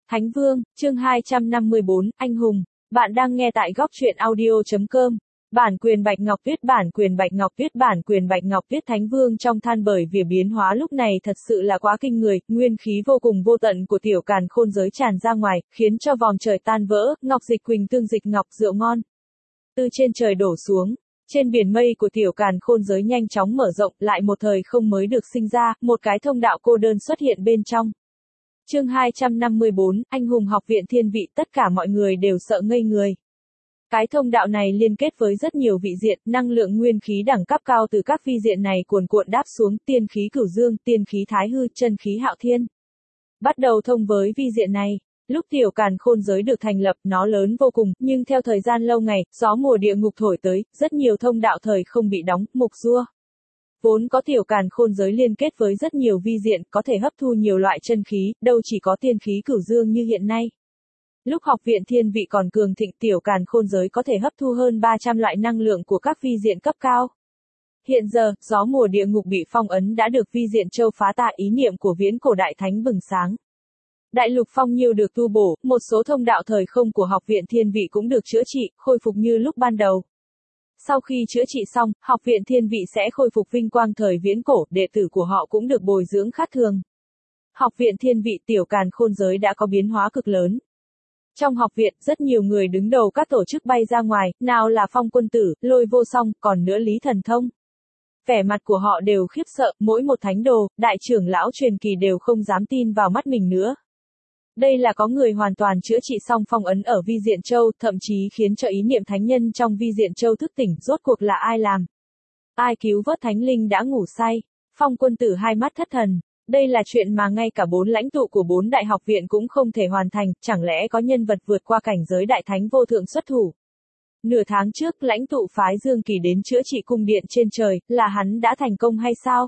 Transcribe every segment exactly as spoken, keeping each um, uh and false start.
Thánh Vương, chương hai trăm năm mươi bốn, Anh Hùng. Bạn đang nghe tại góc truyện audio chấm com. Bản quyền Bạch Ngọc Tuyết, bản quyền Bạch Ngọc Tuyết, bản quyền Bạch Ngọc Tuyết. Thánh Vương trong than bởi vì biến hóa lúc này thật sự là quá kinh người, nguyên khí vô cùng vô tận của tiểu càn khôn giới tràn ra ngoài, khiến cho vòm trời tan vỡ, ngọc dịch quỳnh tương dịch ngọc rượu ngon. Từ trên trời đổ xuống, trên biển mây của tiểu càn khôn giới nhanh chóng mở rộng, lại một thời không mới được sinh ra, một cái thông đạo cô đơn xuất hiện bên trong. Chương hai trăm năm mươi bốn, Anh hùng học viện thiên vị, tất cả mọi người đều sợ ngây người. Cái thông đạo này liên kết với rất nhiều vị diện, năng lượng nguyên khí đẳng cấp cao từ các vi diện này cuồn cuộn đáp xuống, tiên khí cửu dương, tiên khí thái hư, chân khí hạo thiên. Bắt đầu thông với vi diện này. Lúc tiểu càn khôn giới được thành lập, nó lớn vô cùng, nhưng theo thời gian lâu ngày, gió mùa địa ngục thổi tới, rất nhiều thông đạo thời không bị đóng, mục rua. Vốn có tiểu càn khôn giới liên kết với rất nhiều vi diện, có thể hấp thu nhiều loại chân khí, đâu chỉ có tiên khí cửu dương như hiện nay. Lúc học viện thiên vị còn cường thịnh, tiểu càn khôn giới có thể hấp thu hơn ba trăm loại năng lượng của các vi diện cấp cao. Hiện giờ, gió mùa địa ngục bị phong ấn đã được vi diện châu phá tạ, ý niệm của viễn cổ đại thánh bừng sáng. Đại lục phong nhiêu được tu bổ, một số thông đạo thời không của học viện thiên vị cũng được chữa trị, khôi phục như lúc ban đầu. Sau khi chữa trị xong, học viện thiên vị sẽ khôi phục vinh quang thời viễn cổ, đệ tử của họ cũng được bồi dưỡng khác thường. Học viện thiên vị tiểu càn khôn giới đã có biến hóa cực lớn. Trong học viện, rất nhiều người đứng đầu các tổ chức bay ra ngoài, nào là Phong Quân Tử, Lôi Vô Song, còn nữa Lý Thần Thông. Vẻ mặt của họ đều khiếp sợ, mỗi một thánh đồ, đại trưởng lão truyền kỳ đều không dám tin vào mắt mình nữa. Đây là có người hoàn toàn chữa trị xong phong ấn ở vi diện châu, thậm chí khiến cho ý niệm thánh nhân trong vi diện châu thức tỉnh, rốt cuộc là ai làm? Ai cứu vớt thánh linh đã ngủ say? Phong Quân Tử hai mắt thất thần. Đây là chuyện mà ngay cả bốn lãnh tụ của bốn đại học viện cũng không thể hoàn thành, chẳng lẽ có nhân vật vượt qua cảnh giới đại thánh vô thượng xuất thủ? Nửa tháng trước, lãnh tụ phái Dương Kỳ đến chữa trị cung điện trên trời, là hắn đã thành công hay sao?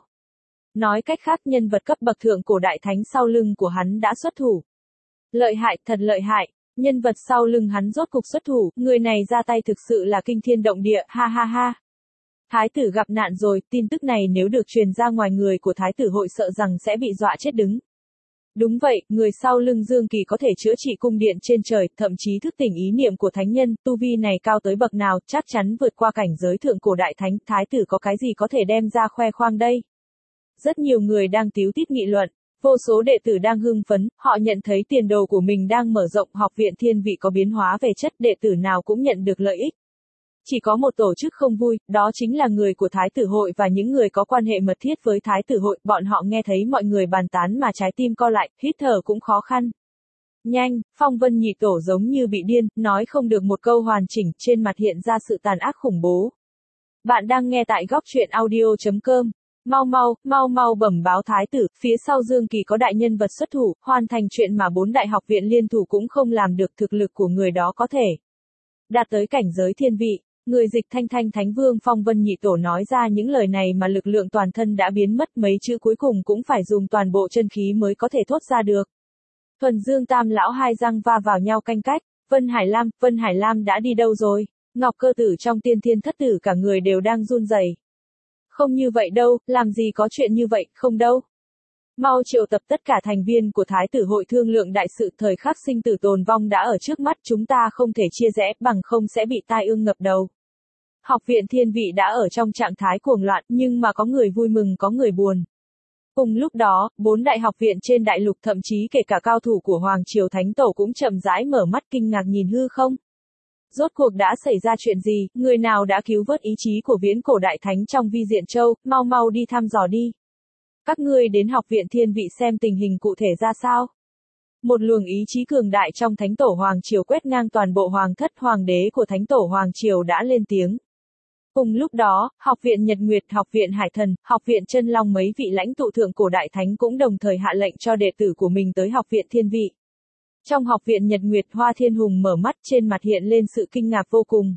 Nói cách khác, nhân vật cấp bậc thượng cổ đại thánh sau lưng của hắn đã xuất thủ. Lợi hại, thật lợi hại, nhân vật sau lưng hắn rốt cục xuất thủ, người này ra tay thực sự là kinh thiên động địa, ha ha ha. Thái tử gặp nạn rồi, tin tức này nếu được truyền ra ngoài, người của thái tử hội sợ rằng sẽ bị dọa chết đứng. Đúng vậy, người sau lưng Dương Kỳ có thể chữa trị cung điện trên trời, thậm chí thức tỉnh ý niệm của thánh nhân, tu vi này cao tới bậc nào, chắc chắn vượt qua cảnh giới thượng cổ đại thánh, thái tử có cái gì có thể đem ra khoe khoang đây? Rất nhiều người đang tíu tít nghị luận. Vô số đệ tử đang hưng phấn, họ nhận thấy tiền đồ của mình đang mở rộng, học viện thiên vị có biến hóa về chất, đệ tử nào cũng nhận được lợi ích. Chỉ có một tổ chức không vui, đó chính là người của Thái tử hội và những người có quan hệ mật thiết với Thái tử hội, bọn họ nghe thấy mọi người bàn tán mà trái tim co lại, hít thở cũng khó khăn. Nhanh, Phong Vân Nhị Tổ giống như bị điên, nói không được một câu hoàn chỉnh, trên mặt hiện ra sự tàn ác khủng bố. Bạn đang nghe tại góc truyện audio chấm com. Mau mau, mau mau bẩm báo thái tử, phía sau Dương Kỳ có đại nhân vật xuất thủ, hoàn thành chuyện mà bốn đại học viện liên thủ cũng không làm được, thực lực của người đó có thể đạt tới cảnh giới thiên vị. Người dịch thanh thanh Thánh Vương Phong Vân Nhị Tổ nói ra những lời này mà lực lượng toàn thân đã biến mất, mấy chữ cuối cùng cũng phải dùng toàn bộ chân khí mới có thể thốt ra được. Thuần Dương Tam lão hai răng va vào nhau canh cách, Vân Hải Lam, Vân Hải Lam đã đi đâu rồi? Ngọc Cơ Tử trong tiên thiên thất tử cả người đều đang run rẩy. Không như vậy đâu, làm gì có chuyện như vậy, không đâu. Mau triệu tập tất cả thành viên của Thái tử hội thương lượng đại sự, thời khắc sinh tử tồn vong đã ở trước mắt, chúng ta không thể chia rẽ, bằng không sẽ bị tai ương ngập đầu. Học viện thiên vị đã ở trong trạng thái cuồng loạn, nhưng mà có người vui mừng có người buồn. Cùng lúc đó, bốn đại học viện trên đại lục, thậm chí kể cả cao thủ của Hoàng Triều Thánh Tổ cũng chậm rãi mở mắt kinh ngạc nhìn hư không. Rốt cuộc đã xảy ra chuyện gì, người nào đã cứu vớt ý chí của viễn cổ đại thánh trong vi diện châu, mau mau đi thăm dò đi. Các ngươi đến học viện thiên vị xem tình hình cụ thể ra sao. Một luồng ý chí cường đại trong Thánh Tổ Hoàng Triều quét ngang toàn bộ hoàng thất, hoàng đế của Thánh Tổ Hoàng Triều đã lên tiếng. Cùng lúc đó, học viện Nhật Nguyệt, học viện Hải Thần, học viện Chân Long mấy vị lãnh tụ thượng cổ đại thánh cũng đồng thời hạ lệnh cho đệ tử của mình tới học viện thiên vị. Trong học viện Nhật Nguyệt, Hoa Thiên Hùng mở mắt, trên mặt hiện lên sự kinh ngạc vô cùng.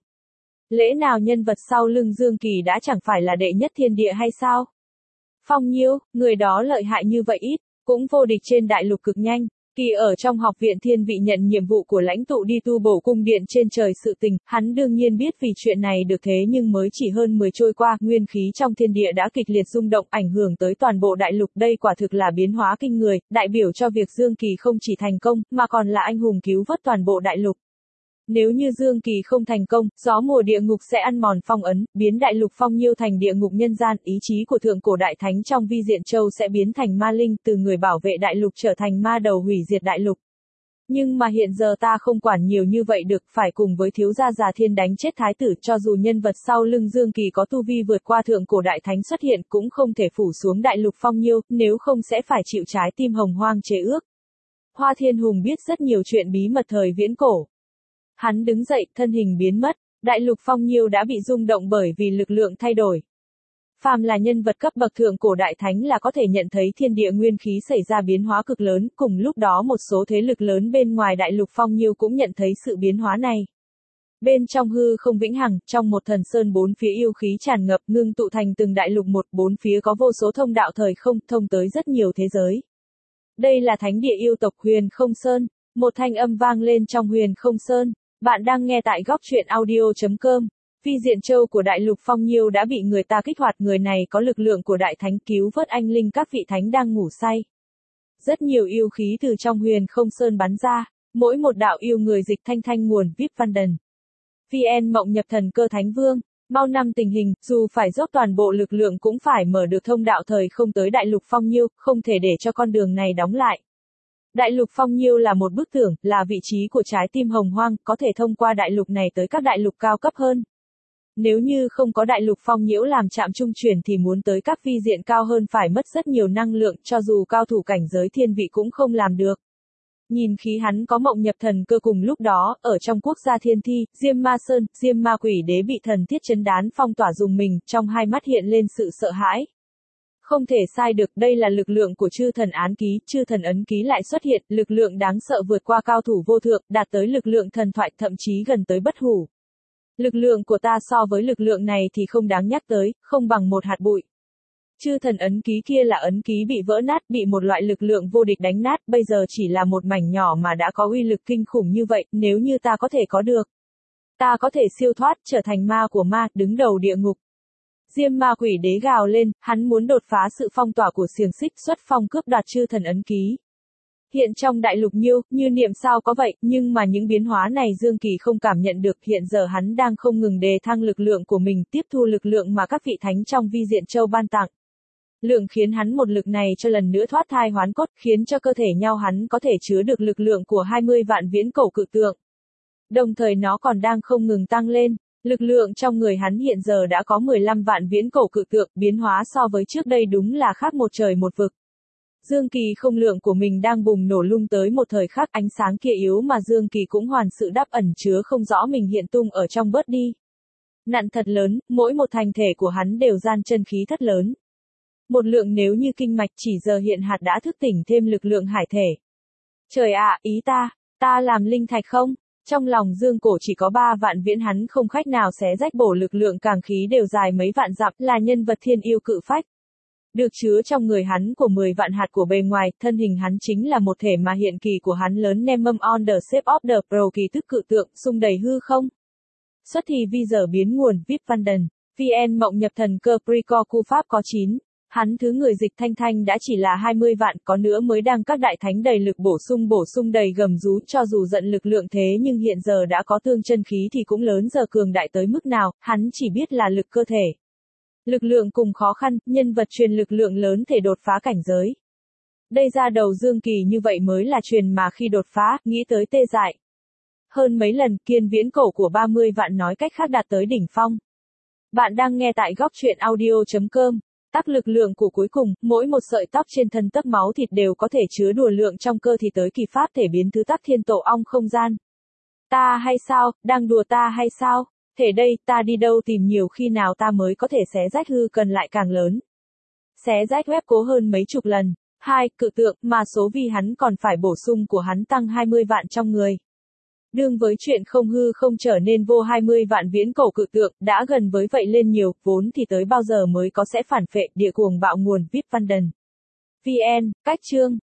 Lẽ nào nhân vật sau lưng Dương Kỳ đã chẳng phải là đệ nhất thiên địa hay sao? Phong Nhiêu, người đó lợi hại như vậy ít, cũng vô địch trên đại lục cực nhanh. Kỳ ở trong học viện thiên vị nhận nhiệm vụ của lãnh tụ đi tu bổ cung điện trên trời sự tình, hắn đương nhiên biết vì chuyện này được thế nhưng mới chỉ hơn mười trôi qua, nguyên khí trong thiên địa đã kịch liệt rung động ảnh hưởng tới toàn bộ đại lục, đây quả thực là biến hóa kinh người, đại biểu cho việc Dương Kỳ không chỉ thành công, mà còn là anh hùng cứu vớt toàn bộ đại lục. Nếu như Dương Kỳ không thành công, gió mùa địa ngục sẽ ăn mòn phong ấn, biến đại lục phong nhiêu thành địa ngục nhân gian, ý chí của thượng cổ đại thánh trong vi diện châu sẽ biến thành ma linh, từ người bảo vệ đại lục trở thành ma đầu hủy diệt đại lục. Nhưng mà hiện giờ ta không quản nhiều như vậy được, phải cùng với thiếu gia già thiên đánh chết thái tử, cho dù nhân vật sau lưng Dương Kỳ có tu vi vượt qua thượng cổ đại thánh xuất hiện cũng không thể phủ xuống đại lục phong nhiêu, nếu không sẽ phải chịu trái tim hồng hoang chế ước. Hoa Thiên Hùng biết rất nhiều chuyện bí mật thời viễn cổ. Hắn đứng dậy, thân hình biến mất, đại lục phong nhiêu đã bị rung động bởi vì lực lượng thay đổi. Phàm là nhân vật cấp bậc thượng cổ đại thánh là có thể nhận thấy thiên địa nguyên khí xảy ra biến hóa cực lớn, cùng lúc đó một số thế lực lớn bên ngoài đại lục phong nhiêu cũng nhận thấy sự biến hóa này. Bên trong hư không vĩnh hằng, trong một thần sơn bốn phía yêu khí tràn ngập ngưng tụ thành từng đại lục một, bốn phía có vô số thông đạo thời không, thông tới rất nhiều thế giới. Đây là thánh địa yêu tộc Huyền Không Sơn, một thanh âm vang lên trong Huyền Không Sơn. Bạn đang nghe tại góc truyện audio chấm com. Vi diện châu của đại lục phong nhiêu đã bị người ta kích hoạt, người này có lực lượng của đại thánh cứu vớt anh linh các vị thánh đang ngủ say. Rất nhiều yêu khí từ trong Huyền Không Sơn bắn ra, mỗi một đạo yêu người dịch thanh thanh nguồn vê i pê Văn vê en Mộng nhập thần cơ thánh vương, mau năm tình hình, dù phải dốc toàn bộ lực lượng cũng phải mở được thông đạo thời không tới đại lục phong nhiêu, không thể để cho con đường này đóng lại. Đại lục phong nhiêu là một bức tường, là vị trí của trái tim hồng hoang, có thể thông qua đại lục này tới các đại lục cao cấp hơn. Nếu như không có đại lục phong nhiễu làm trạm trung chuyển thì muốn tới các vi diện cao hơn phải mất rất nhiều năng lượng, cho dù cao thủ cảnh giới thiên vị cũng không làm được. Nhìn khí hắn có mộng nhập thần cơ, cùng lúc đó, ở trong quốc gia thiên thi, Diêm Ma Sơn, Diêm Ma Quỷ Đế bị thần thiết chấn đán phong tỏa dùng mình, trong hai mắt hiện lên sự sợ hãi. Không thể sai được, đây là lực lượng của chư thần án ký, chư thần ấn ký lại xuất hiện, lực lượng đáng sợ vượt qua cao thủ vô thượng, đạt tới lực lượng thần thoại, thậm chí gần tới bất hủ. Lực lượng của ta so với lực lượng này thì không đáng nhắc tới, không bằng một hạt bụi. Chư thần ấn ký kia là ấn ký bị vỡ nát, bị một loại lực lượng vô địch đánh nát, bây giờ chỉ là một mảnh nhỏ mà đã có uy lực kinh khủng như vậy, nếu như ta có thể có được. Ta có thể siêu thoát, trở thành ma của ma, đứng đầu địa ngục. Diêm Ma Quỷ Đế gào lên, hắn muốn đột phá sự phong tỏa của xiềng xích, xuất phong cướp đoạt chư thần ấn ký. Hiện trong đại lục nhiêu, như niệm sao có vậy, nhưng mà những biến hóa này Dương Kỳ không cảm nhận được, hiện giờ hắn đang không ngừng đề thăng lực lượng của mình, tiếp thu lực lượng mà các vị thánh trong vi diện châu ban tặng. Lượng khiến hắn một lực này cho lần nữa thoát thai hoán cốt, khiến cho cơ thể nhau hắn có thể chứa được lực lượng của hai mươi vạn viễn cổ cự tượng. Đồng thời nó còn đang không ngừng tăng lên. Lực lượng trong người hắn hiện giờ đã có mười lăm vạn viễn cổ cự tượng, biến hóa so với trước đây đúng là khác một trời một vực. Dương Kỳ không lượng của mình đang bùng nổ lung tới một thời khắc, ánh sáng kia yếu mà Dương Kỳ cũng hoàn sự đáp ẩn chứa không rõ mình hiện tung ở trong bớt đi. Nặn thật lớn, mỗi một thành thể của hắn đều gian chân khí thất lớn. Một lượng nếu như kinh mạch chỉ giờ hiện hạt đã thức tỉnh thêm lực lượng hải thể. Trời ạ, ý ta, ta làm linh thạch không? Trong lòng Dương Cổ chỉ có ba vạn viễn, hắn không khách nào xé rách bổ lực lượng càng khí đều dài mấy vạn dặm, là nhân vật thiên yêu cự phách. Được chứa trong người hắn của mười vạn hạt của bề ngoài, thân hình hắn chính là một thể mà hiện kỳ của hắn lớn Nemum on the shape of the pro kỳ tức cự tượng, xung đầy hư không. Xuất thì vi giờ biến nguồn, vê i pê Văn vê en Mộng nhập thần cơ Preco Cu Pháp có chín. Hắn thứ người dịch thanh thanh đã chỉ là hai mươi vạn, có nữa mới đang các đại thánh đầy lực bổ sung bổ sung đầy gầm rú, cho dù giận lực lượng thế nhưng hiện giờ đã có tương chân khí thì cũng lớn giờ cường đại tới mức nào, hắn chỉ biết là lực cơ thể. Lực lượng cùng khó khăn, nhân vật truyền lực lượng lớn thể đột phá cảnh giới. Đây ra đầu Dương Kỳ như vậy mới là truyền mà khi đột phá, nghĩ tới tê dại. Hơn mấy lần, kiên viễn cổ của ba mươi vạn nói cách khác đạt tới đỉnh phong. Bạn đang nghe tại góc truyện audio chấm com. Tác lực lượng của cuối cùng, mỗi một sợi tóc trên thân tấc máu thịt đều có thể chứa đùa lượng trong cơ thì tới kỳ pháp thể biến thứ tắc thiên tổ ong không gian. Ta hay sao, đang đùa ta hay sao? Thể đây, ta đi đâu tìm nhiều khi nào ta mới có thể xé rách hư cần lại càng lớn. Xé rách web cố hơn mấy chục lần. Hai, cự tượng, mà số vì hắn còn phải bổ sung của hắn tăng hai mươi vạn trong người. Đương với chuyện không hư không trở nên vô hai mươi vạn viễn cổ cự tượng, đã gần với vậy lên nhiều, vốn thì tới bao giờ mới có sẽ phản phệ, địa cuồng bạo nguồn, vê i pê Văn vê en, cách chương.